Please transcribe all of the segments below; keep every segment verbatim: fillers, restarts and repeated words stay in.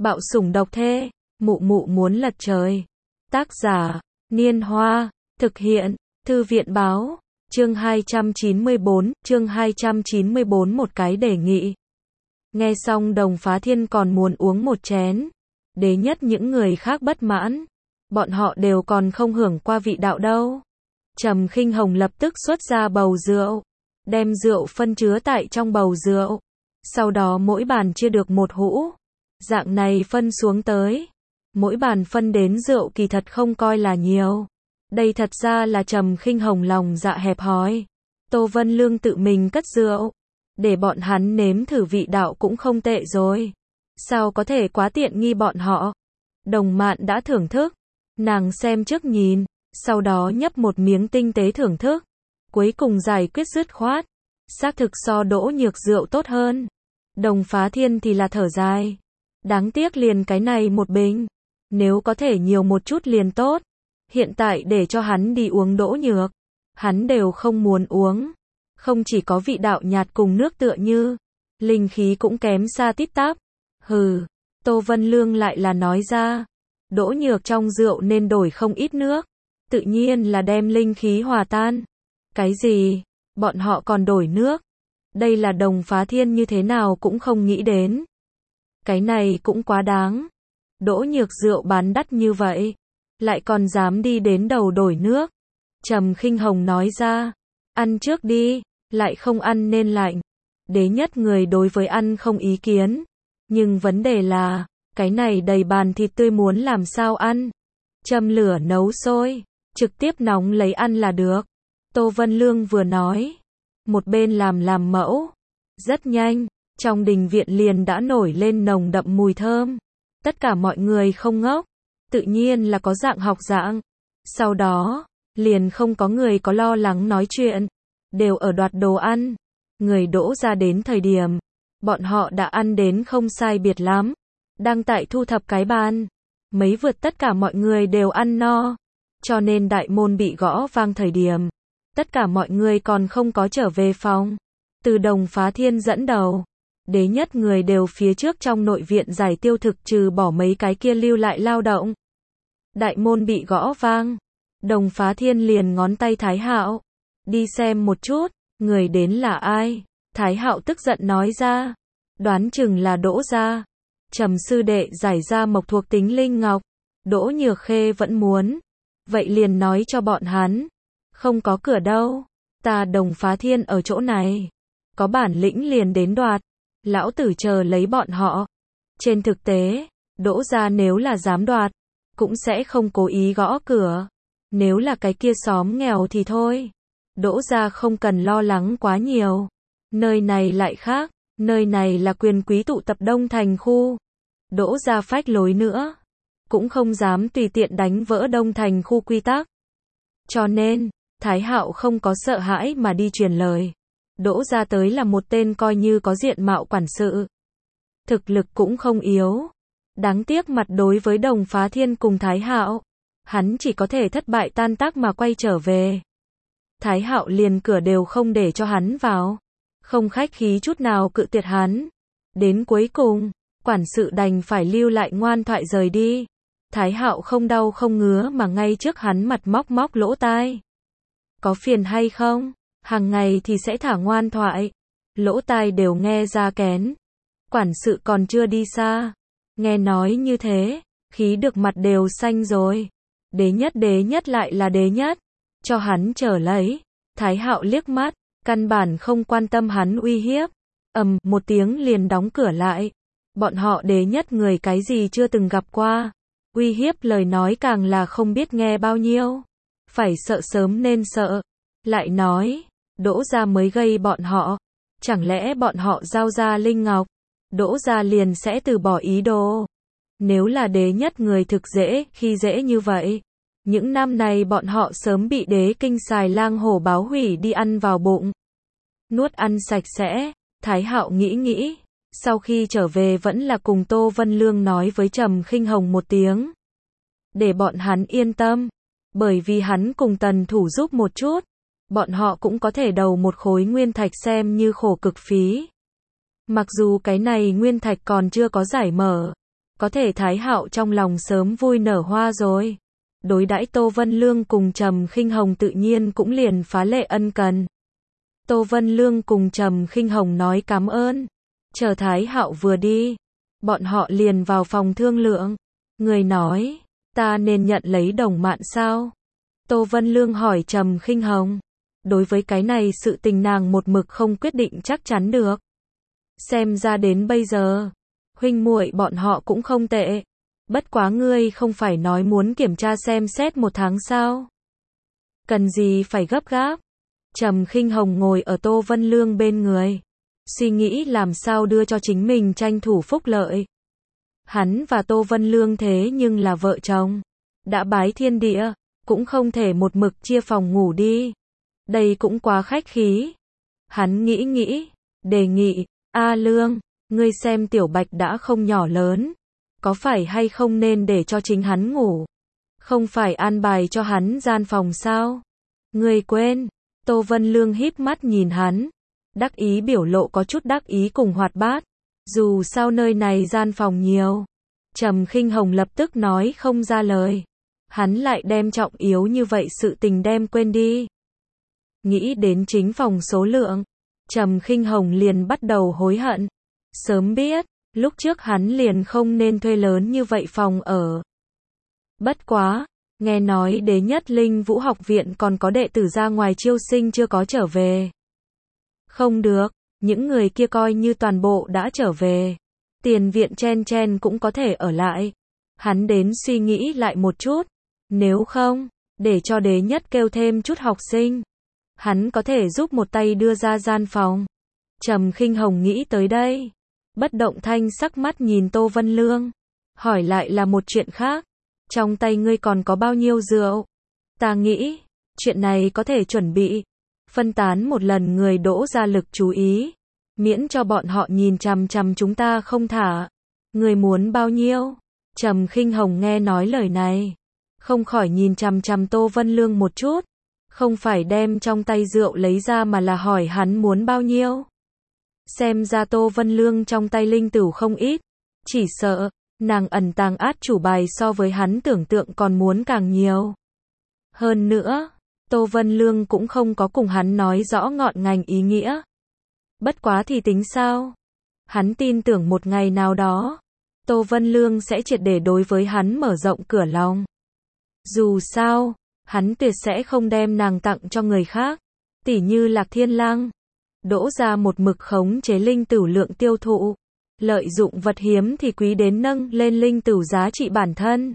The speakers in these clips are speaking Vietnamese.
Bạo sủng độc thê, mụ mụ muốn lật trời. Tác giả, Niên Hoa, thực hiện, Thư viện báo, chương hai trăm chín mươi bốn, chương hai trăm chín mươi bốn một cái đề nghị. Nghe xong Đồng Phá Thiên còn muốn uống một chén. Đế nhất những người khác bất mãn. Bọn họ đều còn không hưởng qua vị đạo đâu. Trầm Khinh Hồng lập tức xuất ra bầu rượu. Đem rượu phân chứa tại trong bầu rượu. Sau đó mỗi bàn chia được một hũ. Dạng này phân xuống tới. Mỗi bàn phân đến rượu kỳ thật không coi là nhiều. Đây thật ra là Trầm Khinh Hồng lòng dạ hẹp hòi. Tô Vân Lương tự mình cất rượu. Để bọn hắn nếm thử vị đạo cũng không tệ rồi. Sao có thể quá tiện nghi bọn họ. Đồng Mạn đã thưởng thức. Nàng xem trước nhìn. Sau đó nhấp một miếng tinh tế thưởng thức. Cuối cùng giải quyết dứt khoát. Xác thực so Đỗ Nhược rượu tốt hơn. Đồng Phá Thiên thì là thở dài. Đáng tiếc liền cái này một bình. Nếu có thể nhiều một chút liền tốt. Hiện tại để cho hắn đi uống Đỗ Nhược. Hắn đều không muốn uống. Không chỉ có vị đạo nhạt cùng nước tựa như. Linh khí cũng kém xa tít tắp. Hừ. Tô Vân Lương lại là nói ra. Đỗ Nhược trong rượu nên đổi không ít nước. Tự nhiên là đem linh khí hòa tan. Cái gì? Bọn họ còn đổi nước. Đây là Đồng Phá Thiên như thế nào cũng không nghĩ đến. Cái này cũng quá đáng. Đỗ Nhược rượu bán đắt như vậy. Lại còn dám đi đến đầu đổi nước. Trầm Khinh Hồng nói ra. Ăn trước đi. Lại không ăn nên lạnh. Đế nhất người đối với ăn không ý kiến. Nhưng vấn đề là. Cái này đầy bàn thịt tươi muốn làm sao ăn. Châm lửa nấu sôi. Trực tiếp nóng lấy ăn là được. Tô Vân Lương vừa nói. Một bên làm làm mẫu. Rất nhanh. Trong đình viện liền đã nổi lên nồng đậm mùi thơm. Tất cả mọi người không ngốc. Tự nhiên là có dạng học dạng. Sau đó. Liền không có người có lo lắng nói chuyện. Đều ở đoạt đồ ăn. Người Đỗ ra đến thời điểm. Bọn họ đã ăn đến không sai biệt lắm. Đang tại thu thập cái bàn. Mấy vượt tất cả mọi người đều ăn no. Cho nên đại môn bị gõ vang thời điểm. Tất cả mọi người còn không có trở về phòng. Từ Đồng Phá Thiên dẫn đầu. Đế nhất người đều phía trước trong nội viện giải tiêu thực trừ bỏ mấy cái kia lưu lại lao động. Đại môn bị gõ vang. Đồng Phá Thiên liền ngón tay Thái Hạo. Đi xem một chút. Người đến là ai? Thái Hạo tức giận nói ra. Đoán chừng là Đỗ gia. Trầm sư đệ giải ra mộc thuộc tính linh ngọc. Đỗ Nhược Khê vẫn muốn. Vậy liền nói cho bọn hắn. Không có cửa đâu. Ta Đồng Phá Thiên ở chỗ này. Có bản lĩnh liền đến đoạt. Lão tử chờ lấy bọn họ. Trên thực tế, Đỗ gia nếu là dám đoạt, cũng sẽ không cố ý gõ cửa. Nếu là cái kia xóm nghèo thì thôi. Đỗ gia không cần lo lắng quá nhiều. Nơi này lại khác. Nơi này là quyền quý tụ tập Đông Thành khu. Đỗ gia phách lối nữa. Cũng không dám tùy tiện đánh vỡ Đông Thành khu quy tắc. Cho nên, Thái Hạo không có sợ hãi mà đi truyền lời. Đỗ gia tới là một tên coi như có diện mạo quản sự. Thực lực cũng không yếu. Đáng tiếc mặt đối với Đồng Phá Thiên cùng Thái Hạo. Hắn chỉ có thể thất bại tan tác mà quay trở về. Thái Hạo liền cửa đều không để cho hắn vào. Không khách khí chút nào cự tuyệt hắn. Đến cuối cùng, quản sự đành phải lưu lại ngoan thoại rời đi. Thái Hạo không đau không ngứa mà ngay trước hắn mặt móc móc lỗ tai. Có phiền hay không? Hàng ngày thì sẽ thả ngoan thoại. Lỗ tai đều nghe ra kén. Quản sự còn chưa đi xa. Nghe nói như thế, khí được mặt đều xanh rồi. Đế nhất đế nhất lại là đế nhất. Cho hắn trở lấy. Thái Hạo liếc mắt, căn bản không quan tâm hắn uy hiếp. Ầm, một tiếng liền đóng cửa lại. Bọn họ đế nhất người cái gì chưa từng gặp qua. Uy hiếp lời nói càng là không biết nghe bao nhiêu. Phải sợ sớm nên sợ. Lại nói, Đỗ gia mới gây bọn họ. Chẳng lẽ bọn họ giao ra linh ngọc. Đỗ gia liền sẽ từ bỏ ý đồ. Nếu là đế nhất người thực dễ khi dễ như vậy. Những năm này bọn họ sớm bị đế kinh xài lang hổ báo hủy đi ăn vào bụng. Nuốt ăn sạch sẽ. Thái Hạo nghĩ nghĩ. Sau khi trở về vẫn là cùng Tô Vân Lương nói với Trầm Khinh Hồng một tiếng. Để bọn hắn yên tâm. Bởi vì hắn cùng Tần Thủ giúp một chút. Bọn họ cũng có thể đầu một khối nguyên thạch xem như khổ cực phí. Mặc dù cái này nguyên thạch còn chưa có giải mở. có thể Thái Hạo trong lòng sớm vui nở hoa rồi. Đối đãi Tô Vân Lương cùng Trầm Khinh Hồng tự nhiên cũng liền phá lệ ân cần. Tô Vân Lương cùng Trầm Khinh Hồng nói cảm ơn. Chờ Thái Hạo vừa đi, bọn họ liền vào phòng thương lượng. Người nói, ta nên nhận lấy Đồng Mạn sao? Tô Vân Lương hỏi Trầm Khinh Hồng. Đối với cái này sự tình nàng một mực không quyết định chắc chắn được. Xem ra đến bây giờ, huynh muội bọn họ cũng không tệ. Bất quá ngươi không phải nói muốn kiểm tra xem xét một tháng sao? Cần gì phải gấp gáp? Trầm Khinh Hồng ngồi ở Tô Vân Lương bên người, suy nghĩ làm sao đưa cho chính mình tranh thủ phúc lợi. Hắn và Tô Vân Lương thế nhưng là vợ chồng, đã bái thiên địa, cũng không thể một mực chia phòng ngủ đi. Đây cũng quá khách khí. Hắn nghĩ nghĩ, đề nghị, A Lương, ngươi xem Tiểu Bạch đã không nhỏ lớn, có phải hay không nên để cho chính hắn ngủ? Không phải an bài cho hắn gian phòng sao? Ngươi quên. Tô Vân Lương híp mắt nhìn hắn, đắc ý biểu lộ có chút đắc ý cùng hoạt bát. Dù sao nơi này gian phòng nhiều. Trầm Khinh Hồng lập tức nói không ra lời. Hắn lại đem trọng yếu như vậy sự tình đem quên đi. Nghĩ đến chính phòng số lượng, Trầm Khinh Hồng liền bắt đầu hối hận. Sớm biết, lúc trước hắn liền không nên thuê lớn như vậy phòng ở. Bất quá, nghe nói Đế Nhất Linh Vũ học viện còn có đệ tử ra ngoài chiêu sinh chưa có trở về. Không được, những người kia coi như toàn bộ đã trở về. Tiền viện chen chen cũng có thể ở lại. Hắn đến suy nghĩ lại một chút. Nếu không, để cho Đế Nhất kêu thêm chút học sinh. Hắn có thể giúp một tay đưa ra gian phòng. Trầm Khinh Hồng nghĩ tới đây. Bất động thanh sắc mắt nhìn Tô Vân Lương. Hỏi lại là một chuyện khác. Trong tay ngươi còn có bao nhiêu rượu? Ta nghĩ, chuyện này có thể chuẩn bị. Phân tán một lần người Đỗ ra lực chú ý. Miễn cho bọn họ nhìn chằm chằm chúng ta không thả. Ngươi muốn bao nhiêu? Trầm Khinh Hồng nghe nói lời này. Không khỏi nhìn chằm chằm Tô Vân Lương một chút. Không phải đem trong tay rượu lấy ra mà là hỏi hắn muốn bao nhiêu. Xem ra Tô Vân Lương trong tay linh tửu không ít. Chỉ sợ, nàng ẩn tàng át chủ bài so với hắn tưởng tượng còn muốn càng nhiều. Hơn nữa, Tô Vân Lương cũng không có cùng hắn nói rõ ngọn ngành ý nghĩa. Bất quá thì tính sao? Hắn tin tưởng một ngày nào đó, Tô Vân Lương sẽ triệt để đối với hắn mở rộng cửa lòng. Dù sao, hắn tuyệt sẽ không đem nàng tặng cho người khác. Tỉ như Lạc Thiên Lang. Đỗ ra một mực khống chế linh tửu lượng tiêu thụ. Lợi dụng vật hiếm thì quý đến nâng lên linh tửu giá trị bản thân.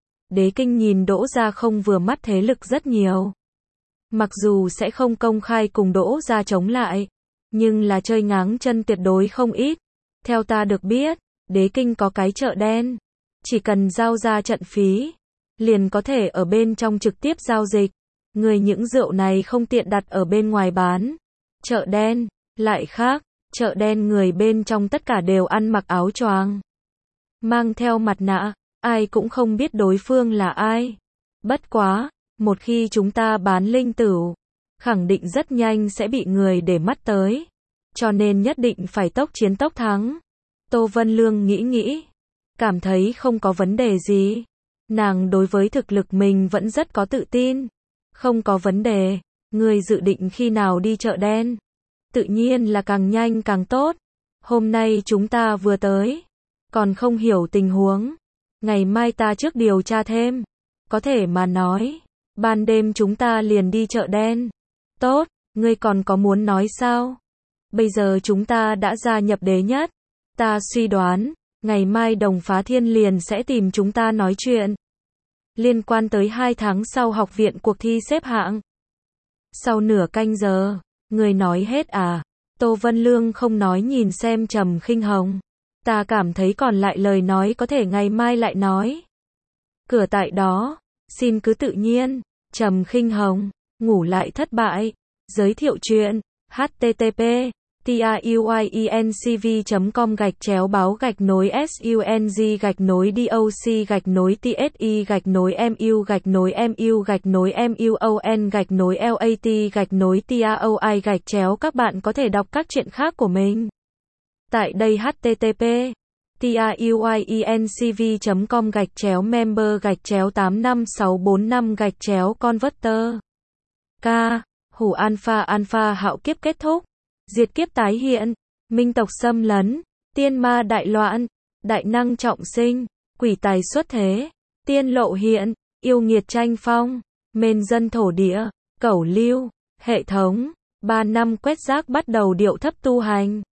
Đế Kinh nhìn Đỗ ra không vừa mắt thế lực rất nhiều. Mặc dù sẽ không công khai cùng Đỗ ra chống lại, nhưng là chơi ngáng chân tuyệt đối không ít. Theo ta được biết, Đế Kinh có cái chợ đen. Chỉ cần giao ra trận phí, liền có thể ở bên trong trực tiếp giao dịch. Người những rượu này không tiện đặt ở bên ngoài bán. Chợ đen, lại khác, chợ đen người bên trong tất cả đều ăn mặc áo choàng, mang theo mặt nạ, ai cũng không biết đối phương là ai. Bất quá, một khi chúng ta bán linh tửu, khẳng định rất nhanh sẽ bị người để mắt tới. Cho nên nhất định phải tốc chiến tốc thắng. Tô Vân Lương nghĩ nghĩ, cảm thấy không có vấn đề gì. Nàng đối với thực lực mình vẫn rất có tự tin. Không có vấn đề, người dự định khi nào đi chợ đen? Tự nhiên là càng nhanh càng tốt. Hôm nay chúng ta vừa tới, còn không hiểu tình huống. Ngày mai ta trước điều tra thêm. Có thể mà nói, ban đêm chúng ta liền đi chợ đen. Tốt, ngươi còn có muốn nói sao? Bây giờ chúng ta đã gia nhập Đế Nhất. Ta suy đoán, ngày mai Đồng Phá Thiên liền sẽ tìm chúng ta nói chuyện. Liên quan tới hai tháng sau học viện cuộc thi xếp hạng. Sau nửa canh giờ, người nói hết à? Tô Vân Lương không nói nhìn xem Trầm Khinh Hồng. Ta cảm thấy còn lại lời nói có thể ngày mai lại nói. Cửa tại đó, xin cứ tự nhiên. Trầm Khinh Hồng, ngủ lại thất bại. Giới thiệu chuyện, h t t p truyencv chấm com gạch chéo báo gạch nối sung gạch nối doc gạch nối tsi gạch nối mu gạch nối mu gạch nối muon gạch nối lat gạch nối taoi gạch chéo. Các bạn có thể đọc các chuyện khác của mình tại đây. h t t p tiuiencv chấm com gạch chéo member gạch chéo tám năm sáu bốn năm gạch chéo converter. K. Hủ alpha alpha hạo kiếp kết thúc. Diệt kiếp tái hiện. Minh tộc xâm lấn. Tiên ma đại loạn. Đại năng trọng sinh. Quỷ tài xuất thế. Tiên lộ hiện. Yêu nghiệt tranh phong. Mền dân thổ địa. Cẩu lưu. Hệ thống. Ba năm quét rác bắt đầu điệu thấp tu hành.